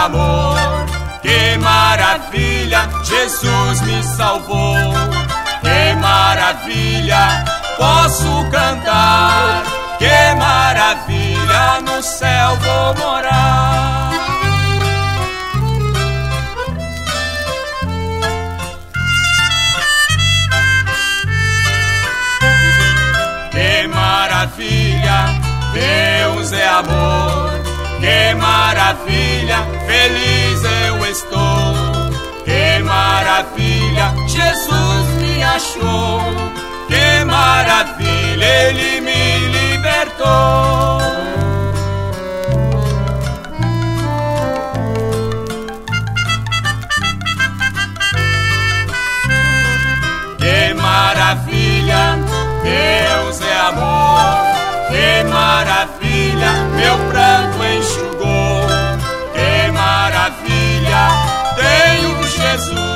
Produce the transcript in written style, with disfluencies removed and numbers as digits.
amor. Que maravilha, Jesus me salvou. Que maravilha, posso cantar. Que maravilha, no céu vou morar. Que maravilha, Deus é amor. Que maravilha, feliz eu estou. Que maravilha, Jesus me achou. Que maravilha, Ele me libertou. Que maravilha, Deus é amor. Que maravilha, meu pranto enxugou. Que maravilha, tenho Jesus.